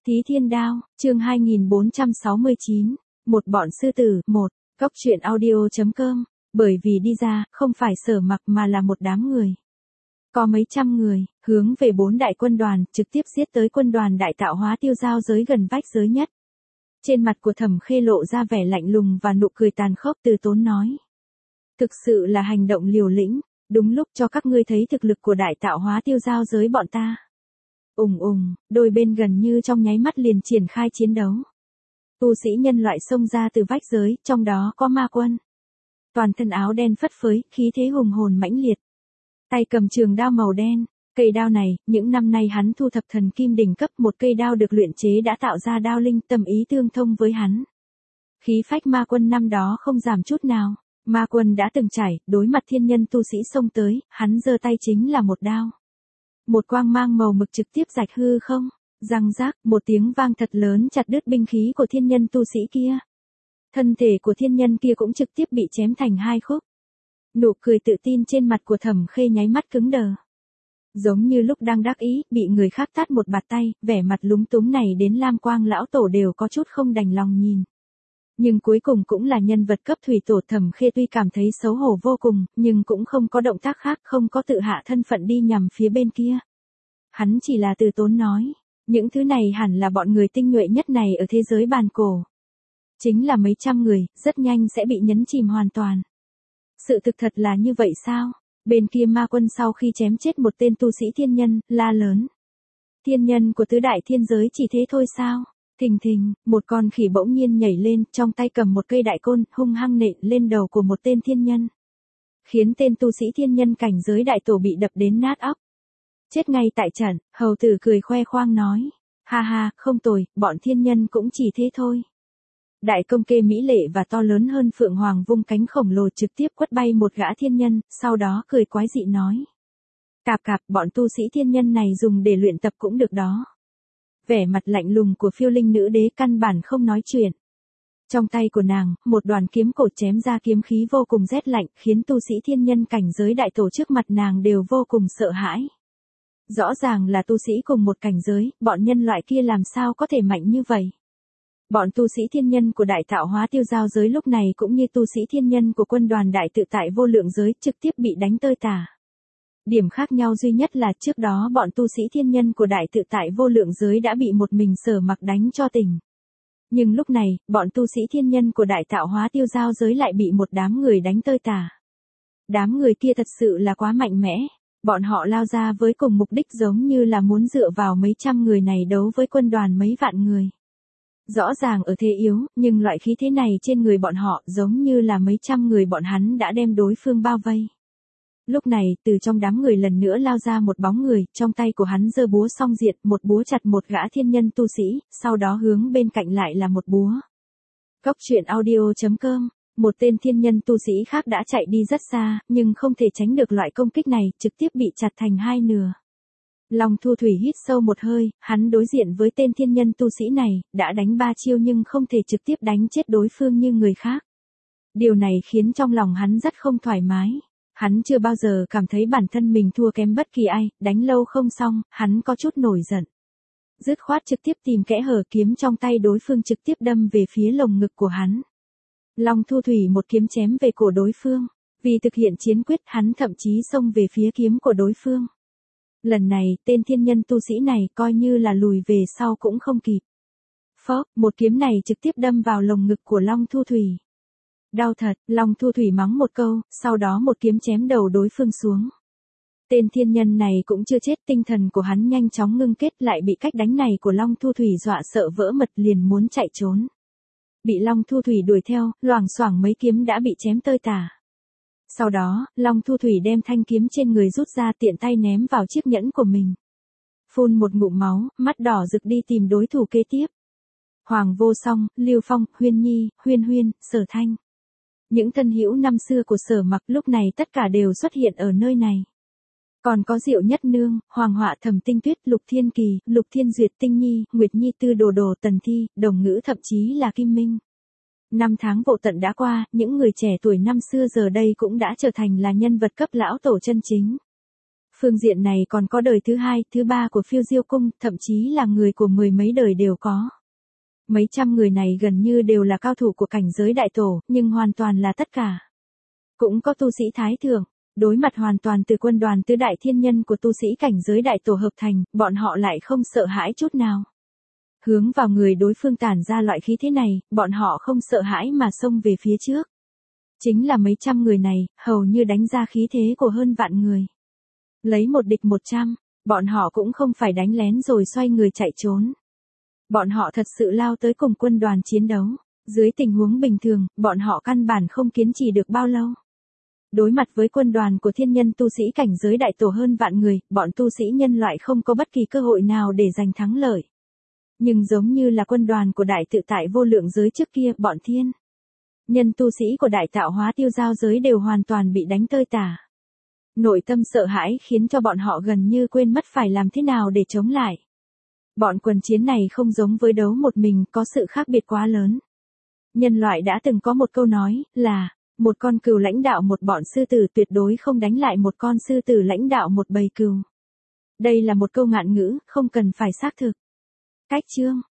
Thí Thiên Đao, chương 2469, một bọn sư tử, một, Cốc truyện audio.com, bởi vì đi ra, không phải Sở Mặc mà là một đám người. Có mấy trăm người, hướng về 4 đại quân đoàn, trực tiếp giết tới quân đoàn đại tạo hóa tiêu giao giới gần vách giới nhất. Trên mặt của Thẩm Khê lộ ra vẻ lạnh lùng và nụ cười tàn khốc. Từ Tốn nói. Thực sự là hành động liều lĩnh, đúng lúc cho các ngươi thấy thực lực của đại tạo hóa tiêu giao giới bọn ta. Đôi bên gần như trong nháy mắt liền triển khai chiến đấu. Tu sĩ nhân loại xông ra từ vách giới, trong đó có ma quân. Toàn thân áo đen phất phới, khí thế hùng hồn mãnh liệt. Tay cầm trường đao màu đen, cây đao này, những năm nay hắn thu thập thần kim đỉnh cấp, một cây đao được luyện chế đã tạo ra đao linh, tâm ý tương thông với hắn. Khí phách ma quân năm đó không giảm chút nào. Ma quân đã từng trải, đối mặt thiên nhân tu sĩ xông tới, hắn giơ tay chính là một đao. Một quang mang màu mực trực tiếp rạch hư không, răng rác, một tiếng vang thật lớn chặt đứt binh khí của thiên nhân tu sĩ kia. Thân thể của thiên nhân kia cũng trực tiếp bị chém thành hai khúc. Nụ cười tự tin trên mặt của Thẩm Khê nháy mắt cứng đờ. Giống như lúc đang đắc ý, bị người khác tát một bạt tay, vẻ mặt lúng túng này đến Lam Quang lão tổ đều có chút không đành lòng nhìn. Nhưng cuối cùng cũng là nhân vật cấp thủy tổ. Thẩm Khê tuy cảm thấy xấu hổ vô cùng, nhưng cũng không có động tác khác, không có tự hạ thân phận đi nhằm phía bên kia. Hắn chỉ là từ tốn nói, những thứ này hẳn là bọn người tinh nhuệ nhất này ở thế giới bàn cổ. Chính là mấy trăm người, rất nhanh sẽ bị nhấn chìm hoàn toàn. Sự thực thật là như vậy sao? Bên kia ma quân sau khi chém chết một tên tu sĩ thiên nhân, la lớn. Thiên nhân của tứ đại thiên giới chỉ thế thôi sao? Thình thình, một con khỉ bỗng nhiên nhảy lên, trong tay cầm một cây đại côn, hung hăng nện lên đầu của một tên thiên nhân. Khiến tên tu sĩ thiên nhân cảnh giới đại tổ bị đập đến nát óc. Chết ngay tại trận, hầu tử cười khoe khoang nói. Ha ha, không tồi, bọn thiên nhân cũng chỉ thế thôi. Đại công kê mỹ lệ và to lớn hơn phượng hoàng vung cánh khổng lồ trực tiếp quất bay một gã thiên nhân, sau đó cười quái dị nói. Cạp cạp, bọn tu sĩ thiên nhân này dùng để luyện tập cũng được đó. Vẻ mặt lạnh lùng của Phiêu Linh nữ đế căn bản không nói chuyện. Trong tay của nàng, một đoàn kiếm cổ chém ra kiếm khí vô cùng rét lạnh, khiến tu sĩ thiên nhân cảnh giới đại tổ trước mặt nàng đều vô cùng sợ hãi. Rõ ràng là tu sĩ cùng một cảnh giới, bọn nhân loại kia làm sao có thể mạnh như vậy. Bọn tu sĩ thiên nhân của đại tạo hóa tiêu giao giới lúc này cũng như tu sĩ thiên nhân của quân đoàn đại tự tại vô lượng giới trực tiếp bị đánh tơi tả. Điểm khác nhau duy nhất là trước đó bọn tu sĩ thiên nhân của đại tự tại vô lượng giới đã bị một mình Sở Mặc đánh cho tỉnh. Nhưng lúc này, bọn tu sĩ thiên nhân của đại tạo hóa tiêu giao giới lại bị một đám người đánh tơi tả. Đám người kia thật sự là quá mạnh mẽ. Bọn họ lao ra với cùng mục đích giống như là muốn dựa vào mấy trăm người này đấu với quân đoàn mấy vạn người. Rõ ràng ở thế yếu, nhưng loại khí thế này trên người bọn họ giống như là mấy trăm người bọn hắn đã đem đối phương bao vây. Lúc này, từ trong đám người lần nữa lao ra một bóng người, trong tay của hắn giơ búa song diệt, một búa chặt một gã thiên nhân tu sĩ, sau đó hướng bên cạnh lại là một búa. Cốc truyện audio.com, một tên thiên nhân tu sĩ khác đã chạy đi rất xa, nhưng không thể tránh được loại công kích này, trực tiếp bị chặt thành hai nửa. Long Thu Thủy hít sâu một hơi, hắn đối diện với tên thiên nhân tu sĩ này, đã đánh 3 chiêu nhưng không thể trực tiếp đánh chết đối phương như người khác. Điều này khiến trong lòng hắn rất không thoải mái. Hắn chưa bao giờ cảm thấy bản thân mình thua kém bất kỳ ai, đánh lâu không xong, hắn có chút nổi giận. Dứt khoát trực tiếp tìm kẽ hở, kiếm trong tay đối phương trực tiếp đâm về phía lồng ngực của hắn. Long Thu Thủy một kiếm chém về cổ đối phương. Vì thực hiện chiến quyết, hắn thậm chí xông về phía kiếm của đối phương. Lần này, tên thiên nhân tu sĩ này coi như là lùi về sau cũng không kịp. Phốc, một kiếm này trực tiếp đâm vào lồng ngực của Long Thu Thủy. Đau thật, Long Thu Thủy mắng một câu, sau đó một kiếm chém đầu đối phương xuống. Tên thiên nhân này cũng chưa chết, tinh thần của hắn nhanh chóng ngưng kết, lại bị cách đánh này của Long Thu Thủy dọa sợ vỡ mật, liền muốn chạy trốn. Bị Long Thu Thủy đuổi theo, loảng xoảng mấy kiếm đã bị chém tơi tả. Sau đó, Long Thu Thủy đem thanh kiếm trên người rút ra, tiện tay ném vào chiếc nhẫn của mình. Phun một ngụm máu, mắt đỏ rực đi tìm đối thủ kế tiếp. Hoàng Vô Song, Lưu Phong, Huyên Nhi, Huyên Huyên, Sở Thanh. Những thân hữu năm xưa của Sở Mặc lúc này tất cả đều xuất hiện ở nơi này. Còn có Diệu Nhất Nương, Hoàng Họa Thẩm Tinh Tuyết, Lục Thiên Kỳ, Lục Thiên Duyệt, Tinh Nhi, Nguyệt Nhi, Tư Đồ Đồ, Tần Thi, Đồng Ngữ, thậm chí là Kim Minh. 5 tháng vô tận đã qua, những người trẻ tuổi năm xưa giờ đây cũng đã trở thành là nhân vật cấp lão tổ chân chính. Phương diện này còn có đời thứ hai, thứ ba của phiêu diêu cung, thậm chí là người của mười mấy đời đều có. Mấy trăm người này gần như đều là cao thủ của cảnh giới đại tổ, nhưng hoàn toàn là tất cả. Cũng có tu sĩ thái thượng, đối mặt hoàn toàn từ quân đoàn tứ đại thiên nhân của tu sĩ cảnh giới đại tổ hợp thành, bọn họ lại không sợ hãi chút nào. Hướng vào người đối phương tản ra loại khí thế này, bọn họ không sợ hãi mà xông về phía trước. Chính là mấy trăm người này, hầu như đánh ra khí thế của hơn vạn người. Lấy một địch 100, bọn họ cũng không phải đánh lén rồi xoay người chạy trốn. Bọn họ thật sự lao tới cùng quân đoàn chiến đấu. Dưới tình huống bình thường, bọn họ căn bản không kiên trì được bao lâu. Đối mặt với quân đoàn của thiên nhân tu sĩ cảnh giới đại tổ hơn vạn người, bọn tu sĩ nhân loại không có bất kỳ cơ hội nào để giành thắng lợi. Nhưng giống như là quân đoàn của đại tự tại vô lượng giới trước kia, bọn thiên nhân tu sĩ của đại tạo hóa tiêu giao giới đều hoàn toàn bị đánh tơi tả. Nội tâm sợ hãi khiến cho bọn họ gần như quên mất phải làm thế nào để chống lại. Bọn quần chiến này không giống với đấu một mình, có sự khác biệt quá lớn. Nhân loại đã từng có một câu nói là, một con cừu lãnh đạo một bọn sư tử tuyệt đối không đánh lại một con sư tử lãnh đạo một bầy cừu. Đây là một câu ngạn ngữ, không cần phải xác thực. Cách chương